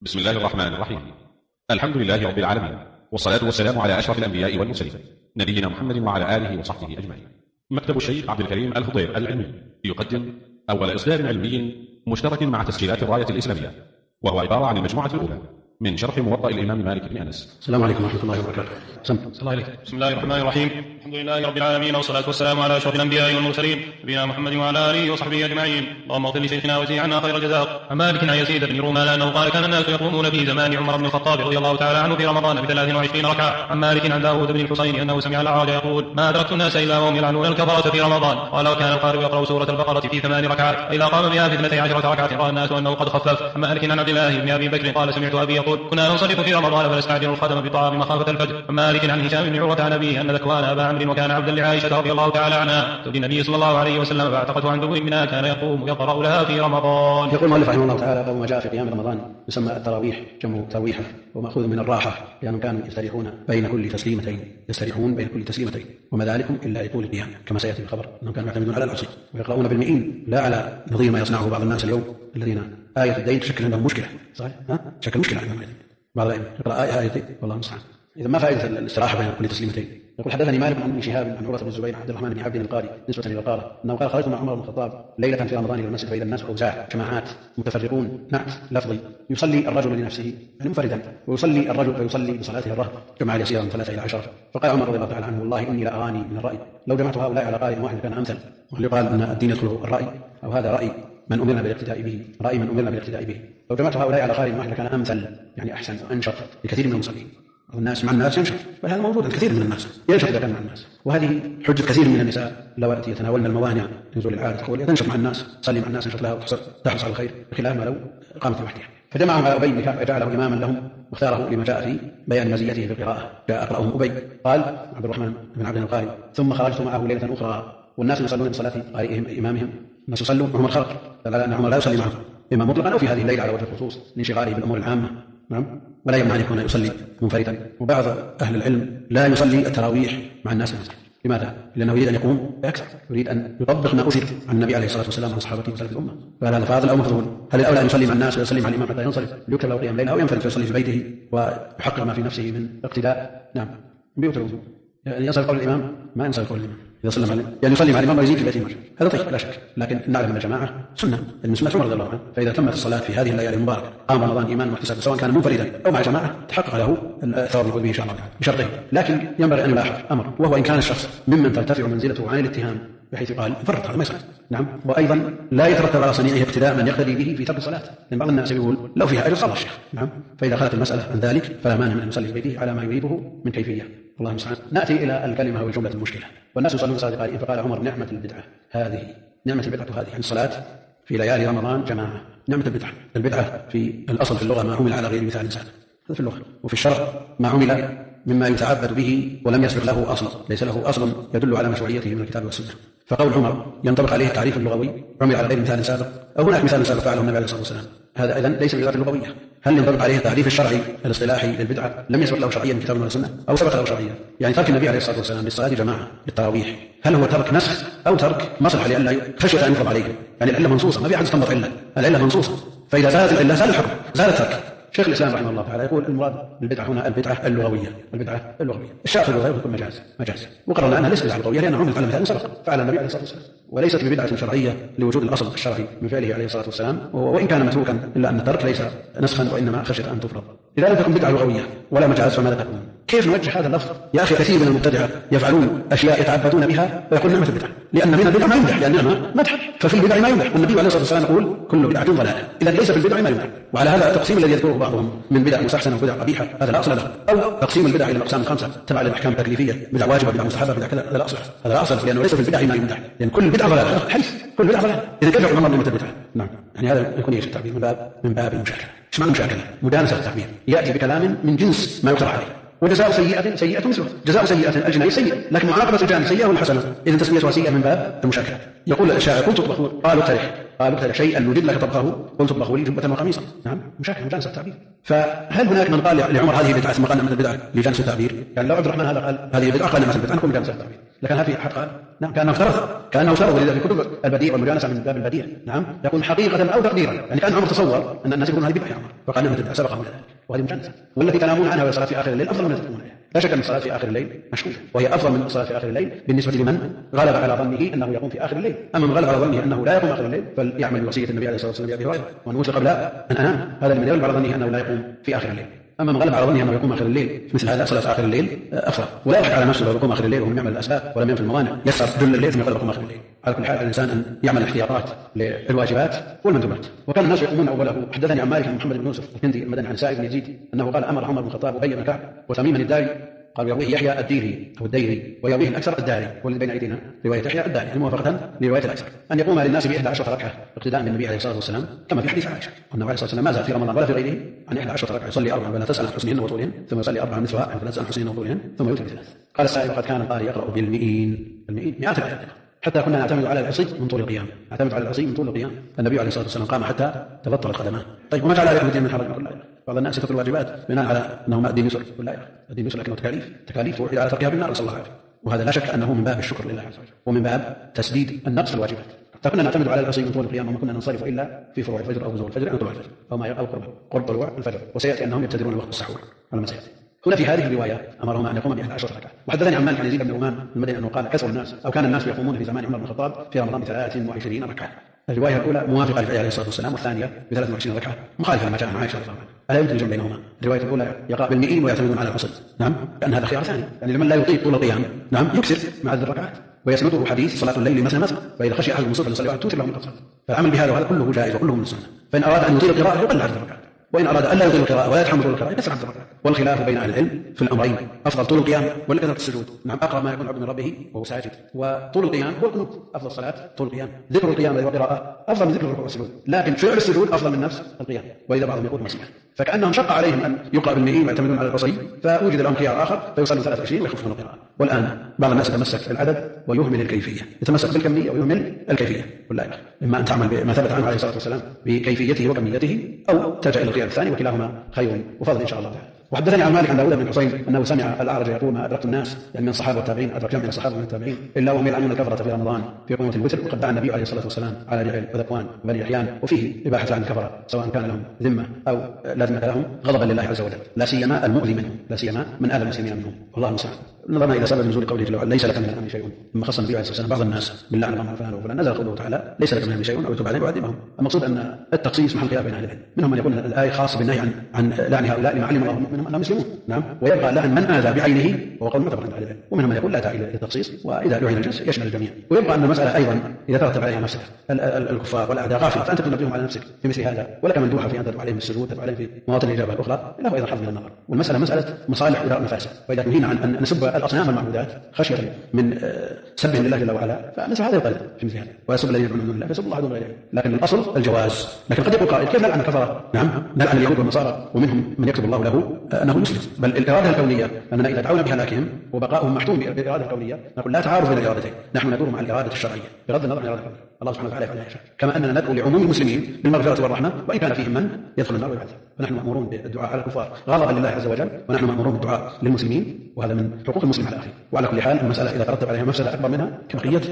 بسم الله الرحمن الرحيم. الحمد لله رب العالمين، والصلاة والسلام على أشرف الأنبياء والمرسلين نبينا محمد وعلى آله وصحبه أجمعين. مكتب الشيخ عبد الكريم الخضير العلمي يقدم أول إصدار علمي مشترك مع تسجيلات الراية الإسلامية، وهو عبارة عن المجموعة الأولى من شرح موطأ الإمام مالك بن أنس. السلام عليكم ورحمة الله وبركاته. بسم الله الرحمن الرحيم. الحمد لله رب العالمين، والصلاة والسلام على أشرف الأنبياء والمرسلين نبينا محمد وعلى آله وصحبه أجمعين. اللهم اغفر لشيخنا وزي عنا خير الجزاء. عن مالك عن يزيد بن رومان أنه قال: كان الناس يقومون في زمان عمر بن الخطاب رضي الله تعالى عنه في رمضان ب23 ركعة. عن مالك عن داود بن الحصين أنه سمع الأعرج يقول: ما أدركت الناس إلا وهم يلعنون الكفرة في رمضان. قال: وكان القارئ يقرأ سورة البقرة في 8 ركعات، فإذا قام بها في 12 ركعة رأى الناس أنه قد خفف. عن مالك عن عبد الله بن أبي بكر قال: سمعت أبي يقول: كنا ننصرف في رمضان فنستعجل الخدم بطعام مخافة الفجر. عن مالك عن هشام بن عروة عن أبيه أن ذكوان أبا عمرو وكان عبدا لعائشة رضي الله تعالى عنها زوج النبي صلى الله عليه وسلم فاعتقته عن دبر منها كان يقوم يقرأ لها في رمضان. يقول المؤلف رحمه الله تعالى: باب ما جاء في قيام رمضان يسمى التراويح، جمع ترويحة، ومأخوذ من الراحة، لأنهم كانوا يستريحون بين كل تسليمتين، وما ذلكم إلا يطول القيام، كما سيأتي الخبر أنهم كانوا يعتمدون على العصر ويقرؤون بالمئين، لا على نظير ما يصنعه بعض الناس اليوم الذين آية الدين تشكل عندهم مشكلة. صحيح؟ تشكل مشكلة عندهم بعض الأئمة يقرأ آية والله المستعان. إذا ما فائدة الاستراحة بين كل تسليمتين؟ يقول: حدثني مالك عن ابن شهاب عن عروة بن الزبير عبد الرحمن بن عبد القاري نسبة إلى القارة أنه قال: خرجت مع عمر بن الخطاب ليلة في رمضان إلى المسجد فإذا الناس أوزاع جماعات متفرقون، نعت لفظي، يصلي الرجل لنفسه يعني منفردا، ويصلي الرجل فيصلي بصلاته الرهب جمعا يسيرا من 3 إلى 10. فقال عمر رضي الله تعالى عنه: والله إني لأراني من الرأي لو جمعت هؤلاء على قارئ واحد كان أمثل. وهل يقال أن الدين يدخل الرأي، أو هذا رأي من أمرنا بالاقتداء به، لو جمعت هؤلاء على قارئ واحد كان أمثل، يعني أحسن وأنشط لكثير من المصلين. الناس مع الناس ينشط، وهذا موجود عند كثير من الناس ينشط إذا كان مع الناس. وهذه حجة كثير من النساء اللواتي يتناولن الموانع نزول العادة، تقول: تنشط مع الناس، تصلي مع الناس، ينشط لها وتحرص على الخير، بخلاف ما لو قامت لوحدها. فجمعهم على أبي بن كعب فجعله إماما لهم واختاره لما جاء في بيان مزيته في القراءة. جاء أقرأهم أبي، قال عبد الرحمن بن عبد القاري: ثم خرجت معه ليلة أخرى والناس يصلون بصلاة قارئهم إمامهم، الناس يصلون وهم الخلق، دل أن عمر لا يصلي معهم إمام مطلقا أو في هذه الليلة على وجه الخصوص لانشغاله بالأمور العامة، نعم، ولا يمنع أن يكون يصلي منفردا. وبعض أهل العلم لا يصلي التراويح مع الناس المسجد. لماذا؟ لأنه يريد أن يقوم بأكثر، يريد أن يطبق ما أثر عن النبي عليه الصلاة والسلام وعن صحابته وسلف الأمة. فهل هذا فاضل أو مفضول؟ هل الأولى أن يصلي مع الناس ويصلي مع الإمام حتى ينصرف ليكتب له قيام ليلة، أو ينفرد ويصلي في بيته ويحقق ما في نفسه من اقتداء؟ نعم، بيوت الوضوء، يعني يصل قول الإمام ما ينصرف قول الإمام، يعني يصلي مع الإمام ويزيد في بيته مرة، هذا طيب لا شك، لكن نعلم أن الجماعة سنة، المسلمات عمر رضي الله عنه، فإذا تمت الصلاة في هذه الليالي المباركة قام رمضان إيمانا واحتسابا سواء كان منفردا أو مع جماعة تحقق له الثواب يقول به إن شاء الله بشرطين. لكن ينبغي أن يلاحظ أمر، وهو إن كان الشخص ممن ترتفع منزلته عن الاتهام بحيث يقال فرط، هذا ما يصح، نعم، وأيضا لا يترتب على صنيعه اقتداء من يقتدي به في ترك الصلاة، لأن بعض الناس يقول لو فيها أجر صلى الشيخ، نعم، فإذا خلت المسألة عن ذلك فلا مانع من أن يصلي في بيته على ما يريده من كيفية، الله المستعان. نأتي إلى الكلمة والجملة المشكلة. والناس يصلون صلاة قارئ، فقال عمر: نعمة البدعة هذه، نعمة البدعة هذه، يعني الصلاة في ليالي رمضان جماعة، نعمة البدعة. البدعة في الأصل في اللغة ما عمل على غير مثال سابق، هذا في اللغة، وفي الشرع ما عمل مما يتعبد به ولم يسبق له أصل، ليس له أصل يدل على مشروعيته من الكتاب والسنة. فقول عمر ينطبق عليه التعريف اللغوي، عمل على غير مثال سابق، أو هناك مثال سابق فعله النبي عليه الصلاة والسلام، هذا إذن ليس باللغة اللغوية. هل ينطبق عليه التعريف الشرعي الاصطلاحي للبدعة لم يسبق له شرعيا من كتاب ولا سنة، أو سبق له شرعيا؟ يعني ترك النبي عليه الصلاة والسلام للصلاة جماعة بالتراويح، هل هو ترك نسخ أو ترك مصلحة لئلا خشية أن يفرض عليه؟ يعني العلة منصوصة، ما في أحد يستنبط العلة منصوصة، فإذا زالت العلة زال الحكم، زال الترك. شيخ الإسلام رحمه الله تعالى يقول: المراد بالبدعة هنا البدعة اللغوية، الشاء في اللغة يكون مجاز، وقررنا أنها ليست بدعة لغوية لأنها عملت على مثال سبق فعل النبي عليه الصلاة والسلام، وليست ببدعة شرعية لوجود الأصل الشرعي من فعله عليه الصلاة والسلام، وإن كان متروكا إلا أن الترك ليس نسخا وإنما خشية أن تفرض. إذا لم تكن بدعة لغوية ولا مجاز فماذا تكون؟ كيف نوجه هذا اللفظ؟ يا أخي كثير من المبتدعة يفعلون أشياء يتعبدون بها ويقول نعمة البدعة، لأن من البدع ما يمدح، لأنها مدح، ففي البدع ما يمدح، والنبي عليه الصلاة والسلام يقول: كل بدعة ضلالة، إذا ليس في البدع ما يمدح. وعلى هذا التقسيم الذي يذكره بعضهم من بدع مستحسنة وبدع قبيحة هذا لا أصل له، أو تقسيم البدع إلى الأقسام الخمسة تبع للأحكام التكليفية، بدع واجبة، بدع مستحبة، بدع كذا، هذا لا أصل، لأنه ليس في البدع ما يمدح، لأن كل بدعة ضلالة، حديث كل بدعة ضلالة، إذا كيف يعلم نعمة البدعة؟ نعم، يعني هذا يكون ايش التعبير من باب المشاكلة. ايش معنى المشاكلة؟ مدانسة التعبير، يأتي بكلام من جنس ما يقترح عليه، وجزاء سيئة مثله. جزاء سيئة الجناية سيئة، لكن معاقبة الجاني سيئة ولا حسنة؟ إذن تسميتها سيئة من باب المشاكلة. يقول الشاعر: قلت اطبخ، قالوا اقترح شيئا نجد لك طبخه، قلت اطبخوا لي جبة وقميصا. نعم، مشاكل مجانس التعبير. فهل هناك من قال لعمر هذه بدعة ثم قال مثل البدعة لجانس التعبير؟ يعني لو عبد الرحمن هذا قال هذه بدعة قال مثل البدعة نقول مجانس التعبير، لكن هل في أحد قال؟ نعم، كأنه افترض ولذا في كتب البديع والمجانسة من باب البديع. نعم، يكون حقيقة أو تقديرا، يعني كان عمر تصور أن الناس يقولون هذه بدعة يا عمر فقال مثل البدعة سبقهم ذلك، وهذه مجانسة. والتي تنامون عنها والصلاة في آخر الليل أفضل من تقومون عليها. لا شك أن الصلاة في آخر الليل مشروعة، وهي أفضل من الصلاة في آخر الليل بالنسبة لمن غلب على ظنه أنه يقوم في آخر الليل. أما من غلب على ظنه أنه لا يقوم آخر الليل فليعمل وصية النبي عليه الصلاة والسلام بأبي هريرة: وأن أوصي قبل أن أنام. هذا من يغلب على ظنه أنه لا يقوم في آخر الليل. أما من غلب على ظنه أنه يقوم آخر الليل مثل هذا صلاة آخر الليل أفضل، ولا يضحك على نفسه لو يقوم آخر الليل وهم يعمل الأسباب ولم ينفي الموانع، يسهر جل الليل ثم يقوم آخر الليل. على كل حال الإنسان أن يعمل احتياطات للواجبات والمندوبات. وكان الناس يقومون أوله. حدثني عن مالك بن محمد بن يوسف الهندي المدني عن سائب بن يزيد أنه قال: أمر عمر بن الخطاب أبي بن كعب وتميما الداري، قال يرويه يحيى الديري أو الديري، ويرويه الأكثر الداري، والذي بين أيدينا رواية يحيى الداري موافقة لرواية الأكثر، أن يقوم للناس ب11 ركعة اقتداء بالنبي عليه الصلاة والسلام، كما في حديث عائشة أنه عليه الصلاة والسلام ما زال في رمضان ولا في غيره عن 11 ركعة، يصلي 4 ولا تسأل عن حسنهن وطولهن، ثم يصلي 4 مثلها فلا تسأل عن حسنهن وطولهن، ثم يوتر ب3. قال السائل: وقد كان القارئ يقرأ بالمئين، مئات الآيات، حتى كنا نعتمد على العصي من طول القيام، النبي عليه الصلاة والسلام قام حتى تبطلت قدماه. طيب، وما جعل عليكم الدين من حرج؟ بعض الناس يترك الواجبات بناء على أنه ما الدين يسر، لا، الدين يسر لكنه تكاليف توحد على تركها بالنار، نسأل الله العافية. وهذا لا شك أنه من باب الشكر لله عز وجل ومن باب تسديد النقص في الواجبات. فكنا نعتمد على العصي من طول القيام وما كنا ننصرف إلا في فروع الفجر أو بزوغ الفجر أو طلوع الفجر أو قرب طلوع الفجر، وسيأتي أنهم يبتدرون وقت السحور على ما سيأتي. هنا في هذه الرواية أمرهم أن يقوم ب11 ركعة. وحدثني عن مالك عن يزيد بن رومان المدني أنه قال: كثر الناس أو كان الناس يقومون في زمان عمر بن الخطاب في رمضان ب23 ركعة. الرواية الأولى موافقة لفعله عليه الصلاة والسلام، والثانية ب23 ركعة مخالفة لما جاء عن عائشة رضي الله عنها. ألا يمكن الجمع بينهما؟ الرواية الأولى يقرأ بالمئين ويعتمدون على العصر، نعم، لأن هذا خيار ثاني، يعني لمن لا يطيق طول القيام، نعم، يكسر مع عدد الركعات. ويسنده حديث صلاة الليل مثنى، فإذا خشي أحد المصلي فليصلي توتر له من قصر. فالعمل بهذا وهذا كله جائز وكله من السنة. فإن أراد أن يطيل القراءة يقل عدد الركعات، وإن أراد أن لا يطيل القراءة ولا يتحمل طول القراءة يكسر عدد الركعات. والخلاف بين أهل العلم في الأمرين: أفضل طول القيام ولا كثرة السجود؟ نعم، أقرب ما يكون عبد من ربه وهو ساجد. وطول القيام هو القنوت، أفضل الصلاة طول القيام. ذكر القيام والقراءة أفضل من ذكر الركوع والسجود، لكن فعل السجود أفضل من نفس القيام. وإذا بعضهم يقول مسيح، فكأنهم شق عليهم أن يقرأ بالمئين ويعتمدون على البصري، فوجد لهم خيار آخر فيصلوا 23 ويخففون القراءة. والآن بعض الناس يتمسك بالعدد ويهمل الكيفية، يتمسك بالكمية ويهمل الكيفية. والله إما أن تعمل بما ثبت عنه عليه الصلاة والسلام بكيفيته وكميته، أو تلجأ إلى الخيار الثاني، وكلاهما خير وفضل إن شاء الله تعالى. وحدثني عن مالك عن داود بن حسين أنه سمع الأعرج يقول: ما أدركت الناس، يعني من الصحابة والتابعين، أدرك جمع من الصحابة والتابعين إلا وهم يلعنون الكفرة في رمضان في قومة الوتر. وقد دعا النبي عليه الصلاة والسلام على رعل وذكوان وبني أحيان، وفيه إباحة لعن الكفرة سواء كان لهم ذمة أو لا ذمة لهم، غضبا لله عز وجل، لا سيما المؤذي منهم، لا سيما من آل المسلمين منهم، والله المستعان. نظرنا إلى سبب نزول قوله جل: ليس لك من الأمر شيء، لما خص النبي عليه الصلاة والسلام بعض الناس باللعن اللهم فلان وفلان، نزل قوله تعالى: ليس لك من الأمر شيء أو يتوب عليهم ويعذبهم. المقصود أن التخصيص محل خلاف بين أهل العلم، منهم من يقول الآية خاصة بالنهي عن لعن هؤلاء لما علم الله منهم أنهم مسلمون، نعم، ويبقى لعن من آذى بعينه وهو قول متفق عند أهل العلم. ومنهم من يقول لا داعي للتخصيص، وإذا لعن الجنس يشمل الجميع. ويبقى أن المسألة أيضا إذا ترتب عليها مفسدة الكفار والأعداء غافلة، فأنت تنبههم على نفسك في مثل هذا، ولك مندوحة في أن تدعو عليهم بالسجود، تدعو عليهم في مواطن الإجابة الأخرى، له أيضا حظ من النظر. والمسألة مسألة مصالح وإدارة مفاسد، وإذا نهينا عن أن نسب الأصنام والمعبودات خشية من سبهم لله جل وعلا، فمثل هذا يقل في مثل هذا، ويسب الذين يدعون من دون الله فيسب الله دون غيره. لكن الأصل الجواز. لكن قد يقول قائل: كيف نلعن الكفرة؟ نعم، نلعن اليهود والنصارى ومنهم من يكتب الله له أنه مسلم. بل الإرادة الكونية أننا إذا دعونا بهلاكهم وبقائهم محتوم بالإرادة الكونية نقول لا تعارض بين الإرادتين، نحن ندور مع الإرادة الشرعية بغض النظر عن الإرادة الكونية. الله سبحانه وتعالى يفعل ما يشاء، كما أننا ندعو لعموم المسلمين بالمغفرة والرحمة وإن كان فيهم من يدخل النار ويعذب. فنحن مأمورون بالدعاء على الكفار غضبا لله عز وجل، ونحن مأمورون بالدعاء للمسلمين، وهذا من حقوق المسلم على أخيه. وعلى كل حال المسألة إذا ترتب عليها مفسدة أكبر منها كبقية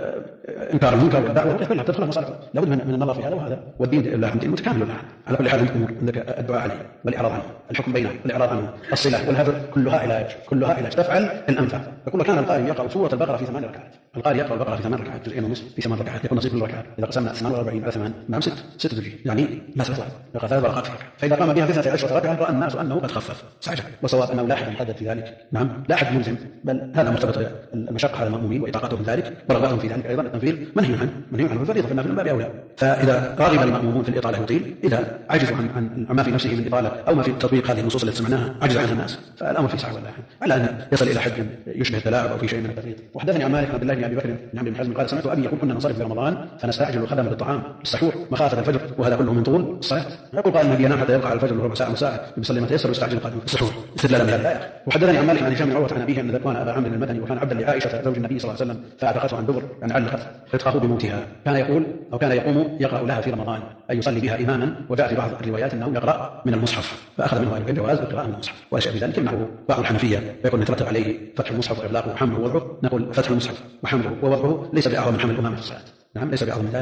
إنكار المنكر والدعوة كلها تدخلها مصالح، لابد من النظر في هذا وهذا، والدين لله دين متكامل لله. على كل حال عندك الدعاء عليه والإعراض عنه، الحكم بينه والإعراض عنه، الصلة والهدر، كلها علاج تفعل الأنفع. يقول: كان القارئ يقرأ سورة البقرة في 8 ركعات، القارئ يقرأ البقرة في 8 ركعات، جزئين ونصف في 8 ركعات، يكون نصيب كل ركعة إذا قسمنا 48 على 8 نعم 6 جزء، يعني ما تطلع يقرأ 3 ورقات في ركعة. فإذا قام بها في 12 ركعة رأى الناس أنه قد خفف سعجب. وصواب أنه لا أحد يحدد في ذلك، نعم، لا أحد ملزم، بل هذا مرتبط المشقة على المأمومين وإطاقتهم ذلك ورغبتهم في ذلك. أيضا التنفيذ منهي عنه الفريضة، فالنافل من باب أولى. فإذا رغب المأمومون في الإطالة يطيل، إذا عجزوا عن ما في نفسه من إطالة أو ما في تطبيق هذه النصوص التي سمعناها عجز عنها الناس، فالأمر في سعة والله، على أن يصل إلى حد يشبه التلاعب أو في شيء من التفريط. وحدثني عن مالك عبد الله بن أبي بكر بن عمرو بن حزم قال: سمعت أبي يقول: كنا ننصرف في رمضان فنستعجل الخدم بالطعام السحور مخافة الفجر، وهذا كله من طول الصلاة. يقول قال: النبي ينام حتى يبقى على الفجر ربع ساعة وساعة يصلي ما تيسر ويستعجل قادم في السحور استدلالا بهذه الآية. وحدثني عن مالك عن هشام بن عروة عن أبيه أن ذكوان أبا عمرو المدني وكان عبدا لعائشة زوج النبي صلى الله عليه وسلم فأعتقته عن دبر يعني علقت عتقه بموتها. كان يقول أو كان يقوم يقرأ لها في رمضان أي يصلي بها إماما، وجاء في بعض الروايات أنه يقرأ من المصحف فأخذ منه أهل جواز القراءة من المصحف ولا شيء في ذلك. يمنعه بعض الحنفية فيكون يترتب عليه فتح المصحف وإغلاقه وحمله ووضعه. نقول فتح المصحف وحمله ووضعه ليس بأعظم من حمل الأمامة في الصلاة. نعم ليس بأعظم من ذلك.